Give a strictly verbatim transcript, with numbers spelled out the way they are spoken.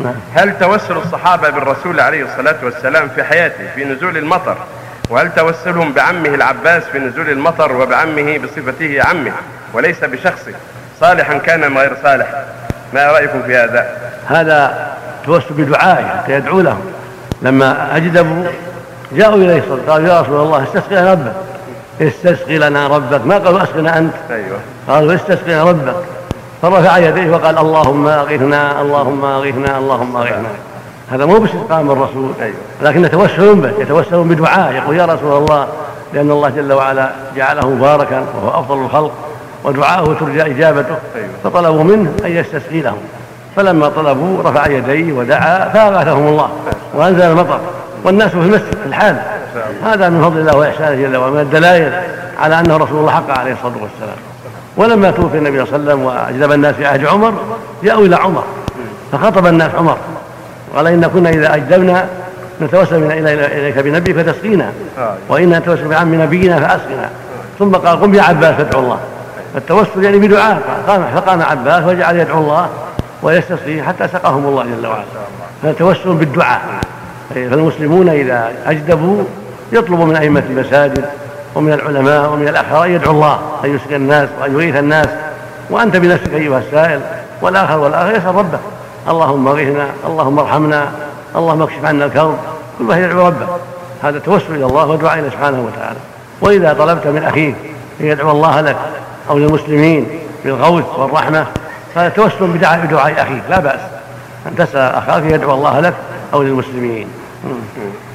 هل توسل الصحابة بالرسول عليه الصلاة والسلام في حياته في نزول المطر، وهل توسلهم بعمه العباس في نزول المطر وبعمه بصفته عمه وليس بشخصه صالحا كان أم غير صالح؟ ما رأيكم في هذا؟ هذا توسل بدعائه حتى يدعو لهم. لما أجدبوا جاءوا إليه قالوا يا رسول الله استسقي لنا ربك استسقي لنا ربك، ما قالوا أسقنا أنت. أيوة. قالوا استسقي لنا ربك، فرفع يديه وقال اللهم أغثنا اللهم أغثنا اللهم أغثنا. هذا مو باستسقاء من الرسول. أيوة. لكن يتوسلون به، يتوسلون بدعاء، يقول يا رسول الله، لأن الله جل وعلا جعله مباركا وهو أفضل الخلق ودعاءه ترجى إجابته. أيوة. فطلبوا منه أن يستسقي لهم، فلما طلبوا رفع يديه ودعا فأغاثهم الله وأنزل المطر والناس في المسجد في الحال. هذا من فضل الله وإحسانه جل وعلا، من الدلائل على أنه رسول الله حق عليه الصلاة والسلام. ولما توفي النبي صلى الله عليه وسلم وأجلب الناس في عهد عمر جاءوا إلى عمر فخطب الناس عمر قال إن كنا إذا أجدبنا نتوسل إليك بنبي فتسقينا، وإنا نتوسل بعم نبينا فأسقنا. ثم قال قم يا عباس فادعو الله. فالتوسل يعني بدعاء، فقام عباس وجعل يدعو الله ويستسقي حتى سقاهم الله جل وعلا. فالتوسل بالدعاء. فالمسلمون إذا أجدبوا يطلبوا من أئمة المساجد ومن العلماء ومن الأخرى أن يدعو الله أن يسقي الناس وأن يغيث الناس، وأنت بنفسك أيها السائل والآخر والآخر يسأل ربه اللهم اغثنا اللهم ارحمنا اللهم اكشف عنا الكرب، كل واحد يدعو ربه. هذا توسل إلى الله ودعاء إلى سبحانه وتعالى. وإذا طلبت من أخيك أن يدعو الله لك أو للمسلمين بالغوث والرحمة فهذا توسل بدعاء دعاء أخيك، لا بأس أن تسأل أخاك يدعو الله لك أو للمسلمين.